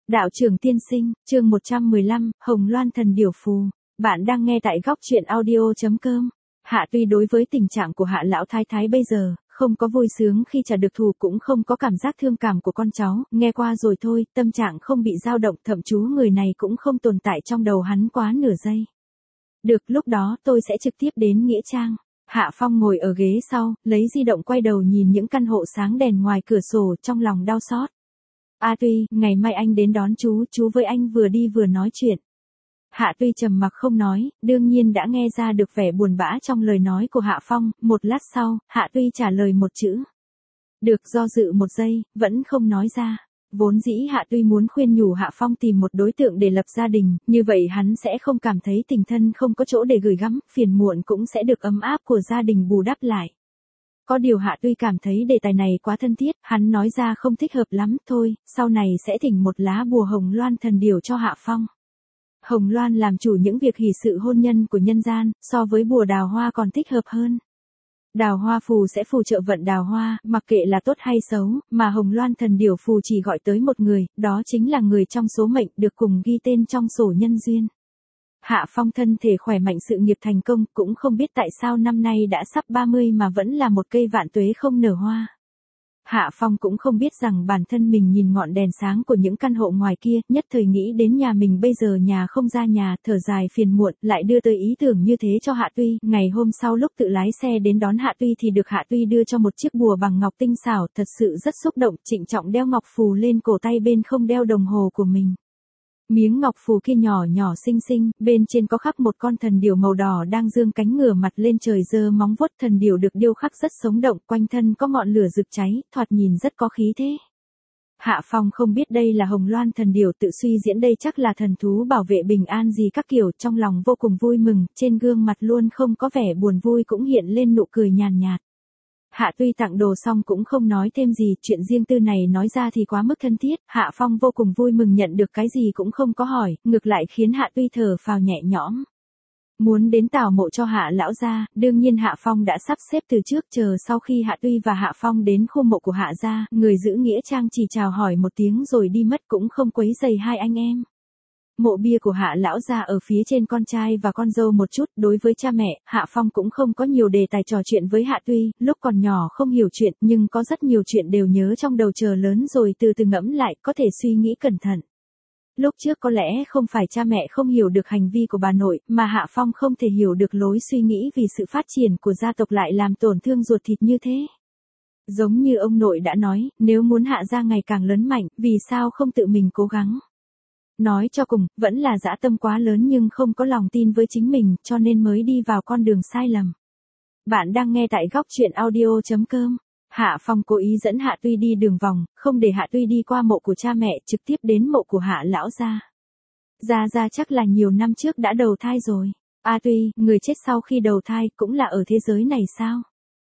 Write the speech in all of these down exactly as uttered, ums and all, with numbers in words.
Đạo trưởng tiên sinh, chương một trăm mười lăm, Hồng Loan thần điểu phù. Bạn đang nghe tại góc truyện audio chấm com. Hạ Tuy đối với tình trạng của Hạ lão thái thái bây giờ, không có vui sướng khi trả được thù, cũng không có cảm giác thương cảm của con cháu, nghe qua rồi thôi, tâm trạng không bị dao động, thậm chú người này cũng không tồn tại trong đầu hắn quá nửa giây. Được, lúc đó tôi sẽ trực tiếp đến Nghĩa Trang. Hạ Phong ngồi ở ghế sau, lấy di động quay đầu nhìn những căn hộ sáng đèn ngoài cửa sổ, trong lòng đau xót. A Tuy, ngày mai anh đến đón chú, chú với anh vừa đi vừa nói chuyện. Hạ Tuy trầm mặc không nói, đương nhiên đã nghe ra được vẻ buồn bã trong lời nói của Hạ Phong, một lát sau, Hạ Tuy trả lời một chữ. Được, do dự một giây, vẫn không nói ra. Vốn dĩ Hạ Tuy muốn khuyên nhủ Hạ Phong tìm một đối tượng để lập gia đình, như vậy hắn sẽ không cảm thấy tình thân không có chỗ để gửi gắm, phiền muộn cũng sẽ được ấm áp của gia đình bù đắp lại. Có điều Hạ Tuy cảm thấy đề tài này quá thân thiết, hắn nói ra không thích hợp lắm, thôi, sau này sẽ thỉnh một lá bùa Hồng Loan thần điểu cho Hạ Phong. Hồng Loan làm chủ những việc hỷ sự hôn nhân của nhân gian, so với bùa đào hoa còn thích hợp hơn. Đào hoa phù sẽ phù trợ vận đào hoa, mặc kệ là tốt hay xấu, mà Hồng Loan thần điểu phù chỉ gọi tới một người, đó chính là người trong số mệnh được cùng ghi tên trong sổ nhân duyên. Hạ Phong thân thể khỏe mạnh, sự nghiệp thành công, cũng không biết tại sao năm nay đã sắp ba mươi mà vẫn là một cây vạn tuế không nở hoa. Hạ Phong cũng không biết rằng bản thân mình nhìn ngọn đèn sáng của những căn hộ ngoài kia, nhất thời nghĩ đến nhà mình bây giờ nhà không ra nhà, thở dài phiền muộn, lại đưa tới ý tưởng như thế cho Hạ Tuy. Ngày hôm sau lúc tự lái xe đến đón Hạ Tuy thì được Hạ Tuy đưa cho một chiếc bùa bằng ngọc tinh xảo, thật sự rất xúc động, trịnh trọng đeo ngọc phù lên cổ tay bên không đeo đồng hồ của mình. Miếng ngọc phù kia nhỏ nhỏ xinh xinh, bên trên có khắc một con thần điểu màu đỏ đang dương cánh ngửa mặt lên trời giơ móng vuốt, thần điểu được điêu khắc rất sống động, quanh thân có ngọn lửa rực cháy, thoạt nhìn rất có khí thế. Hạ Phong không biết đây là Hồng Loan thần điểu, tự suy diễn đây chắc là thần thú bảo vệ bình an gì các kiểu, trong lòng vô cùng vui mừng, trên gương mặt luôn không có vẻ buồn vui cũng hiện lên nụ cười nhàn nhạt. Hạ Tuy tặng đồ xong cũng không nói thêm gì, chuyện riêng tư này nói ra thì quá mức thân thiết, Hạ Phong vô cùng vui mừng nhận được cái gì cũng không có hỏi, ngược lại khiến Hạ Tuy thở phào nhẹ nhõm. Muốn đến tảo mộ cho Hạ lão gia, đương nhiên Hạ Phong đã sắp xếp từ trước, chờ sau khi Hạ Tuy và Hạ Phong đến khu mộ của Hạ gia, người giữ nghĩa trang chỉ chào hỏi một tiếng rồi đi mất, cũng không quấy rầy hai anh em. Mộ bia của Hạ lão gia ở phía trên con trai và con dâu một chút, đối với cha mẹ, Hạ Phong cũng không có nhiều đề tài trò chuyện với Hạ Tuy, lúc còn nhỏ không hiểu chuyện nhưng có rất nhiều chuyện đều nhớ trong đầu, chờ lớn rồi từ từ ngẫm lại, có thể suy nghĩ cẩn thận. Lúc trước có lẽ không phải cha mẹ không hiểu được hành vi của bà nội, mà Hạ Phong không thể hiểu được lối suy nghĩ vì sự phát triển của gia tộc lại làm tổn thương ruột thịt như thế. Giống như ông nội đã nói, nếu muốn Hạ gia ngày càng lớn mạnh, vì sao không tự mình cố gắng. Nói cho cùng, vẫn là dã tâm quá lớn nhưng không có lòng tin với chính mình, cho nên mới đi vào con đường sai lầm. Bạn đang nghe tại góc truyện audio chấm com. Hạ Phong cố ý dẫn Hạ Tuy đi đường vòng, không để Hạ Tuy đi qua mộ của cha mẹ, trực tiếp đến mộ của Hạ lão gia. Gia Gia chắc là nhiều năm trước đã đầu thai rồi. A Tuy, người chết sau khi đầu thai cũng là ở thế giới này sao?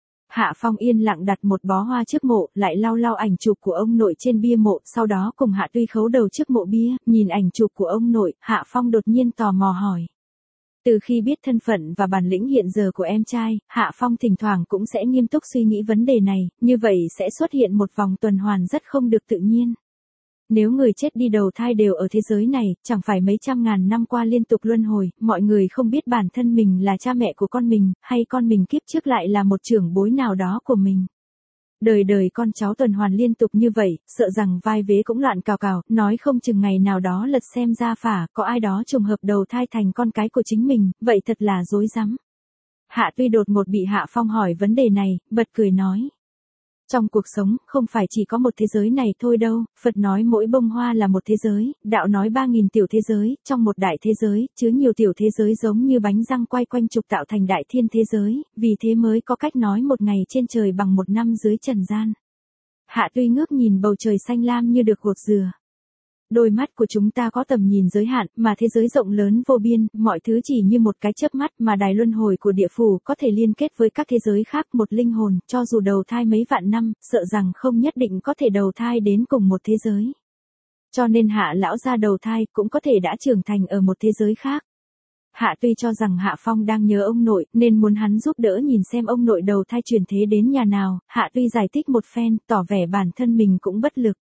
Hạ Phong yên lặng đặt một bó hoa trước mộ, lại lau lau ảnh chụp của ông nội trên bia mộ, sau đó cùng Hạ Tuy khấu đầu trước mộ bia, nhìn ảnh chụp của ông nội, Hạ Phong đột nhiên tò mò hỏi. Từ khi biết thân phận và bản lĩnh hiện giờ của em trai, Hạ Phong thỉnh thoảng cũng sẽ nghiêm túc suy nghĩ vấn đề này, như vậy sẽ xuất hiện một vòng tuần hoàn rất không được tự nhiên. Nếu người chết đi đầu thai đều ở thế giới này, chẳng phải mấy trăm ngàn năm qua liên tục luân hồi, mọi người không biết bản thân mình là cha mẹ của con mình, hay con mình kiếp trước lại là một trưởng bối nào đó của mình. Đời đời con cháu tuần hoàn liên tục như vậy, sợ rằng vai vế cũng loạn cào cào, nói không chừng ngày nào đó lật xem ra phả, có ai đó trùng hợp đầu thai thành con cái của chính mình, vậy thật là rối rắm. Hạ Tuy đột ngột bị Hạ Phong hỏi vấn đề này, bật cười nói. Trong cuộc sống, không phải chỉ có một thế giới này thôi đâu, Phật nói mỗi bông hoa là một thế giới, đạo nói ba nghìn tiểu thế giới, trong một đại thế giới, chứa nhiều tiểu thế giới giống như bánh răng quay quanh trục tạo thành đại thiên thế giới, vì thế mới có cách nói một ngày trên trời bằng một năm dưới trần gian. Hạ Tuy ngước nhìn bầu trời xanh lam như được gột dừa. Đôi mắt của chúng ta có tầm nhìn giới hạn, mà thế giới rộng lớn vô biên, mọi thứ chỉ như một cái chớp mắt, mà đài luân hồi của địa phủ có thể liên kết với các thế giới khác, một linh hồn, cho dù đầu thai mấy vạn năm, sợ rằng không nhất định có thể đầu thai đến cùng một thế giới. Cho nên Hạ lão gia đầu thai cũng có thể đã trưởng thành ở một thế giới khác. Hạ Tuy cho rằng Hạ Phong đang nhớ ông nội, nên muốn hắn giúp đỡ nhìn xem ông nội đầu thai chuyển thế đến nhà nào, Hạ Tuy giải thích một phen, tỏ vẻ bản thân mình cũng bất lực.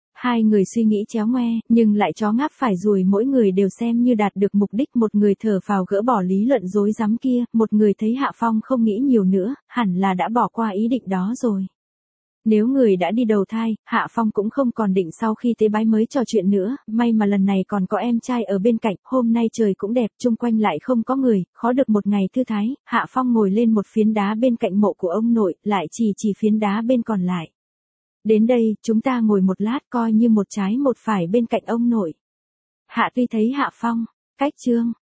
Hai người suy nghĩ chéo ngoe, nhưng lại chó ngáp phải ruồi, mỗi người đều xem như đạt được mục đích. Một người thở phào gỡ bỏ lý luận rối rắm kia, một người thấy Hạ Phong không nghĩ nhiều nữa, hẳn là đã bỏ qua ý định đó rồi. Nếu người đã đi đầu thai, Hạ Phong cũng không còn định sau khi tế bái mới trò chuyện nữa, may mà lần này còn có em trai ở bên cạnh, hôm nay trời cũng đẹp, chung quanh lại không có người, khó được một ngày thư thái. Hạ Phong ngồi lên một phiến đá bên cạnh mộ của ông nội, lại chỉ chỉ phiến đá bên còn lại. Đến đây, chúng ta ngồi một lát coi như một trái một phải bên cạnh ông nội. Hạ Tuy thấy Hạ Phong, cách chương.